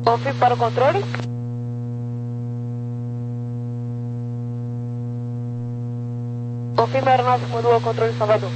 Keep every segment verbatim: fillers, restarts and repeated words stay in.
Confirme para o controle. Confirme a aeronave comando ao controle Salvador.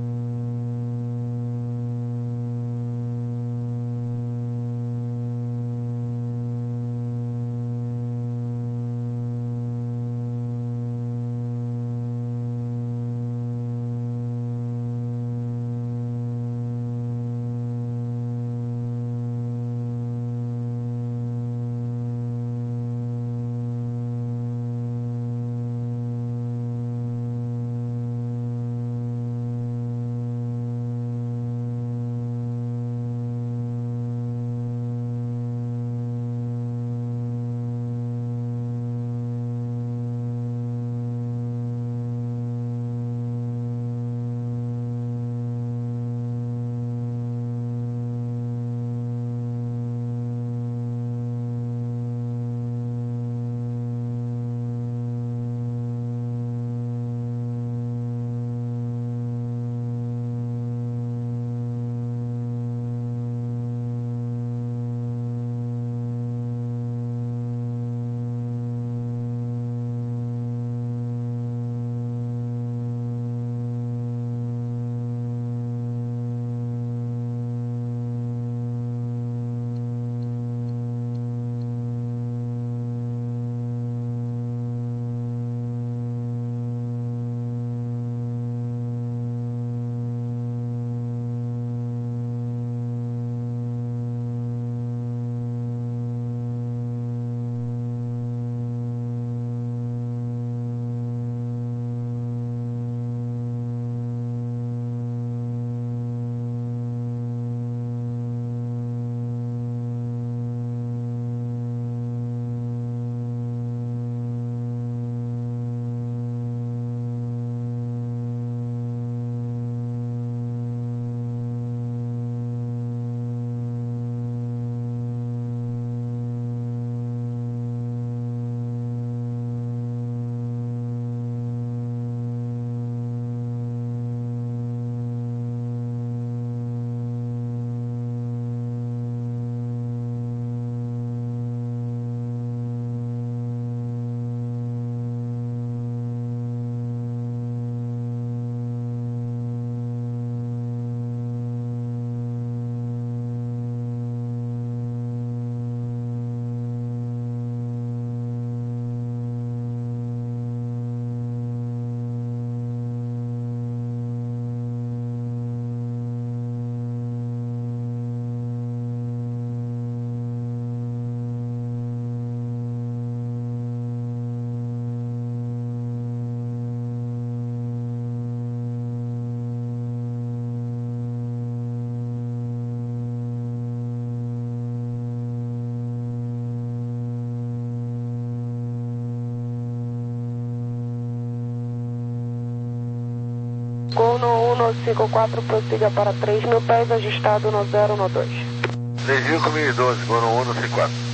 Gol no um no cinco quatro, prossiga para três mil pés, ajustado no zero no dois. três mil e doze, gol no um no cinco quatro.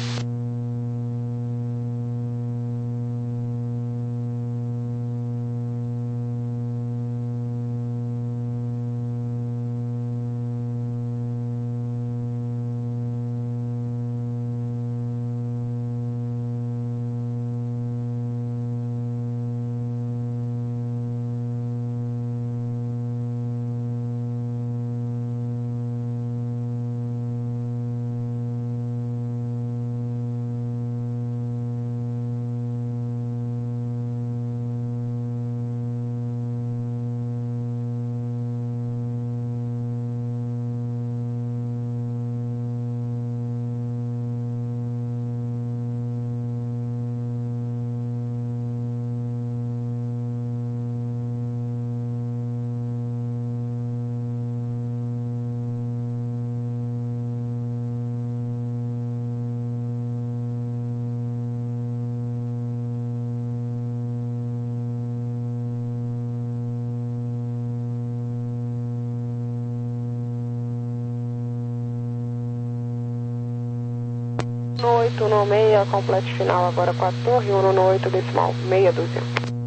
No oito no seis, completo final agora com a torre, um no oito decimal, meia dúzia.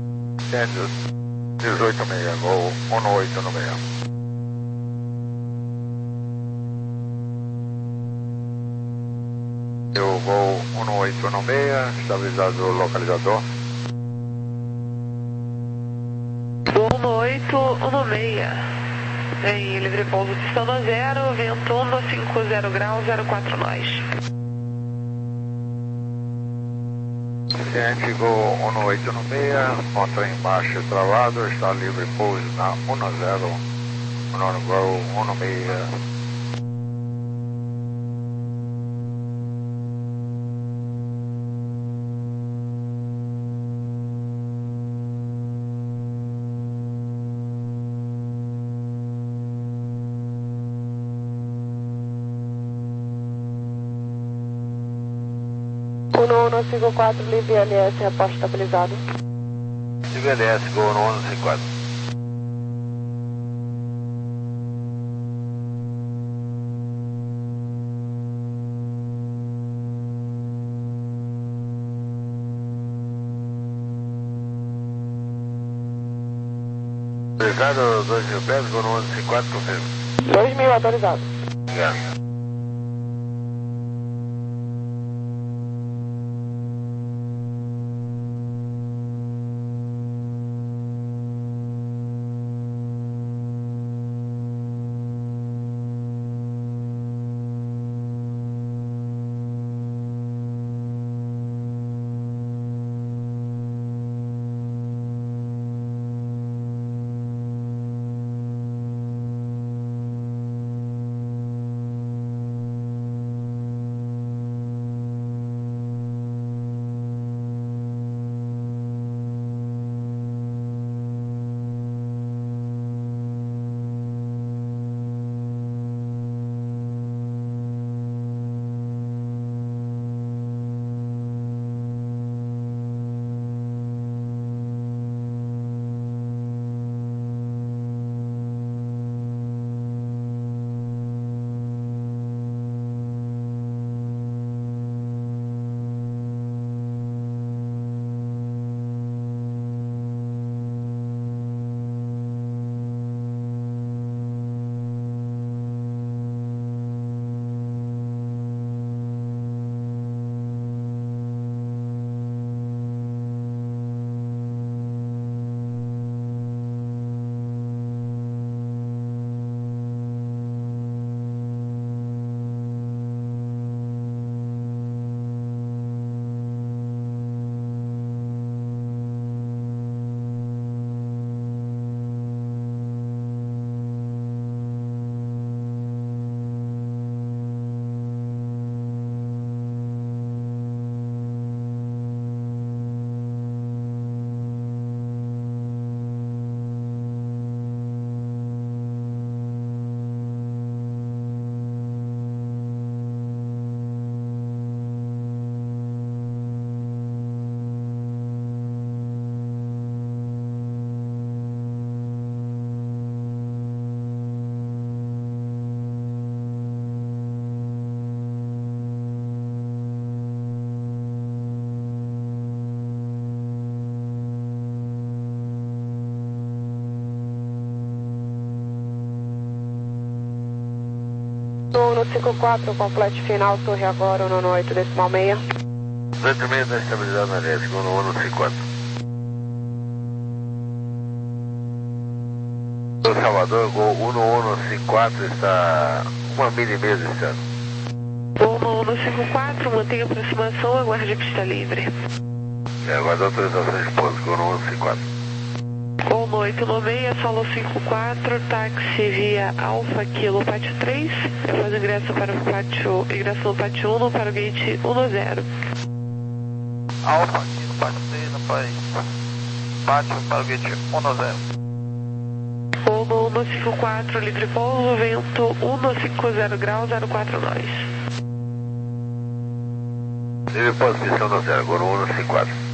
dezoito meia, gol um no oito no seis. Eu vou um oito um seis, está avisado o localizador. um oito um seis. Em livre pouso, pistão a zero, vento um cinco zero graus, zero quatro nós. Ciente, voo um oito um seis, motor em marcha travado, está livre pouso na um zero, no voo um seis. um um cinco quatro, livre L S, reporte estabilizado. Livre L S, voo no um cinco quatro. Autorizado dois mil pés, voo no um cinco quatro, confirma. dois mil autorizado. Obrigado. um cinco quatro, complete final, torre agora, um oito decimal seis. duzentos e meia está estabilizado na linha, segundo um cinco quatro. O Salvador, gol um um cinco quatro, está uma milha e meia distante. um um cinco quatro, mantenha aproximação, aguarde a pista livre. É, aguarda autorização de pouso, gol um cinco quatro. um oito um seis, solo cinco quatro, táxi via Alfa Kilo Pátio três, eu faço ingresso para o pátio, ingresso no pátio um para o gate um zero. Alfa Kilo Pátio três, no país. Pátio para o gate um zero. um um cinco quatro, livre pouso, vento um cinco zero graus, zero quatro nós. Livre pouso, pistão no zero, gol um cinco quatro.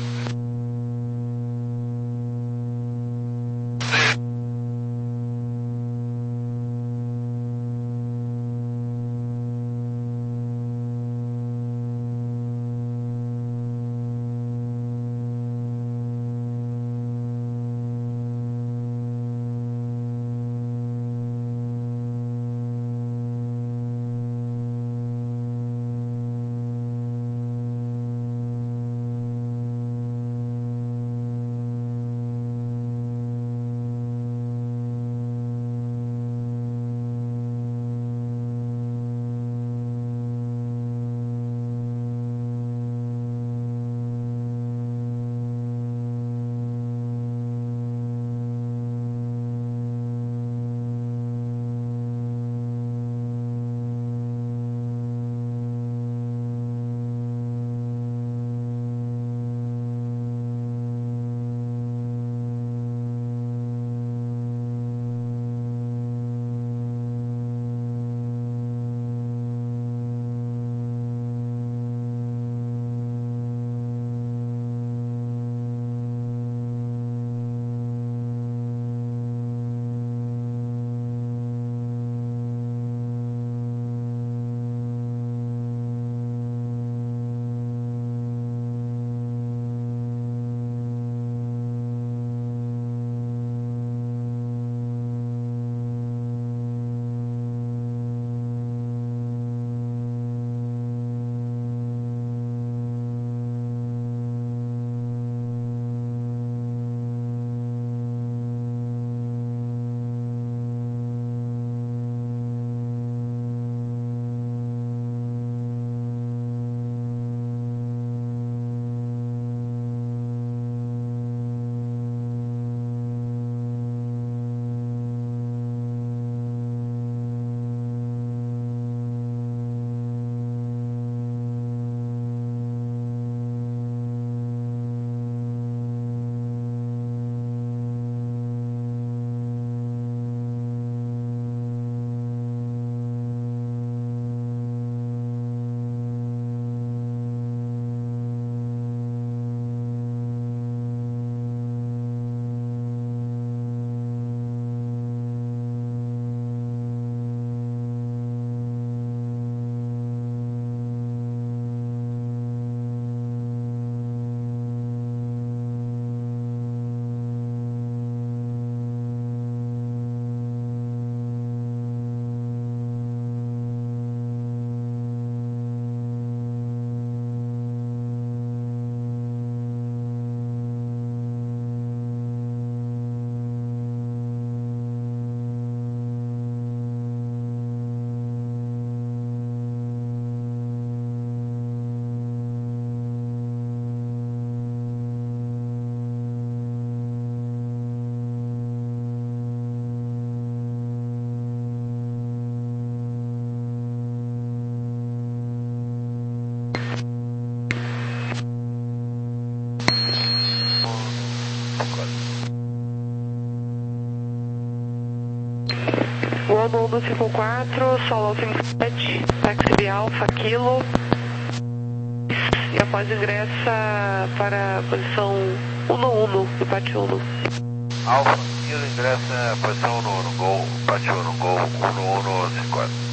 Voo no um cinco quatro, solo cinco sete, táxi via Alfa Kilo. E após ingressa para a posição um um do Pátio um. Alfa Kilo ingressa posição um um, Gol, Pátio um, Gol um um cinco quatro.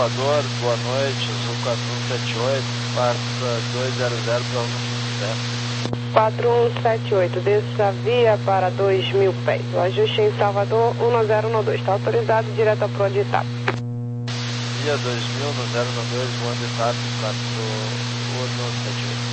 Salvador, boa noite, Azul quatro um sete oito, passa dois zero zero para o número quatro um sete oito, desça via para dois mil pés. O ajuste em Salvador, um zero um dois, está autorizado direto para o Itap. Via dois mil no zero um dois, voando Itap, quatro um sete oito.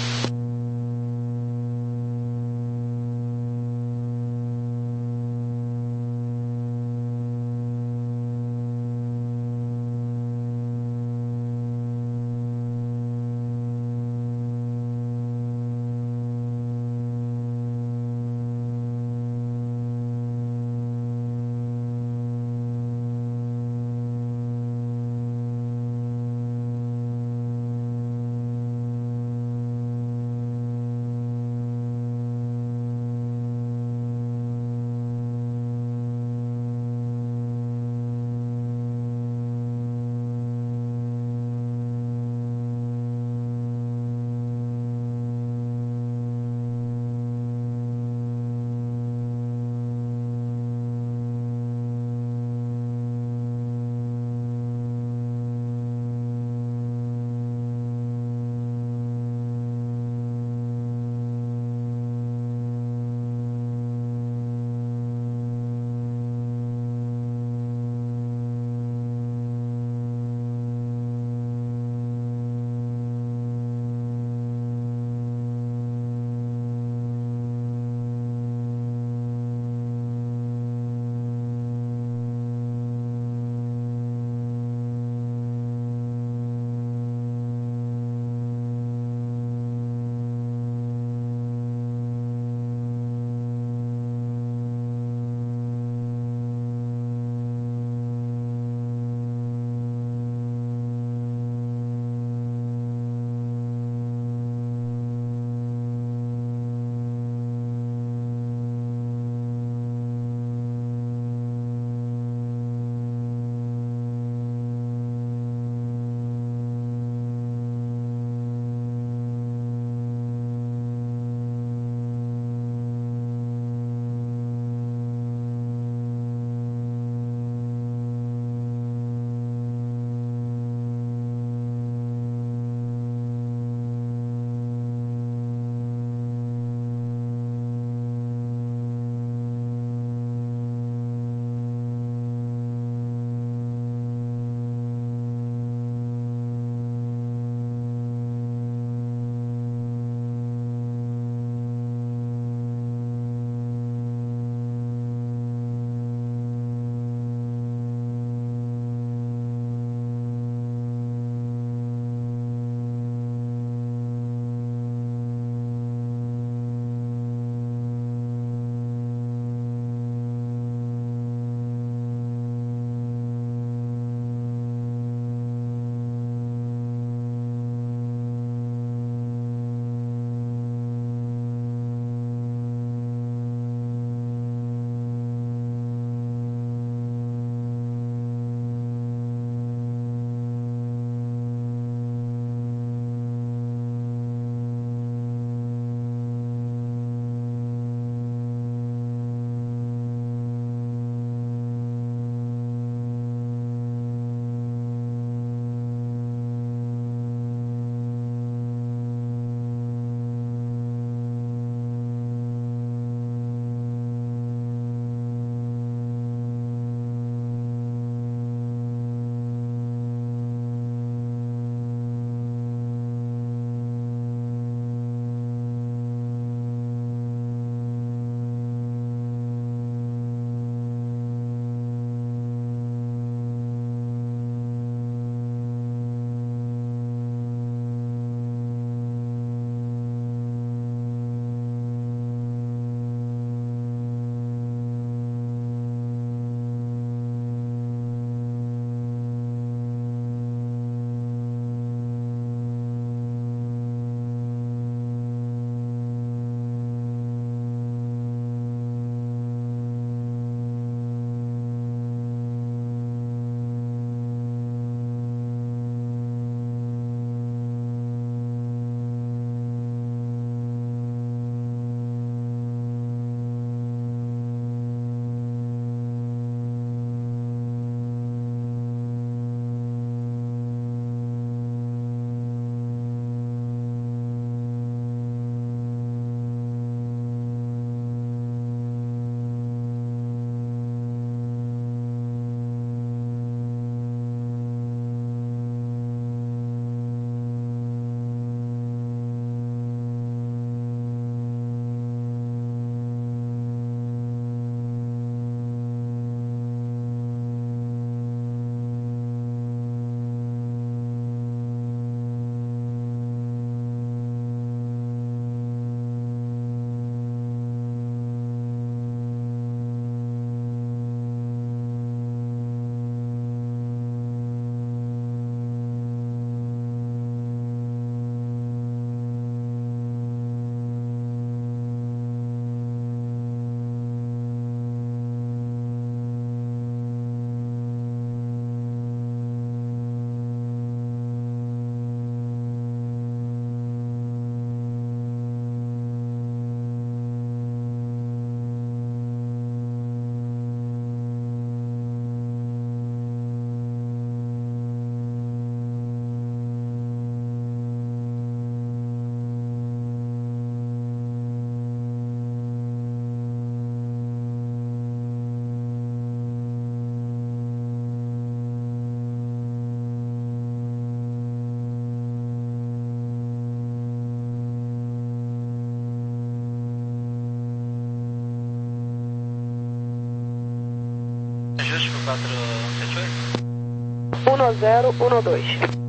quatro sete oito? um zero um dois.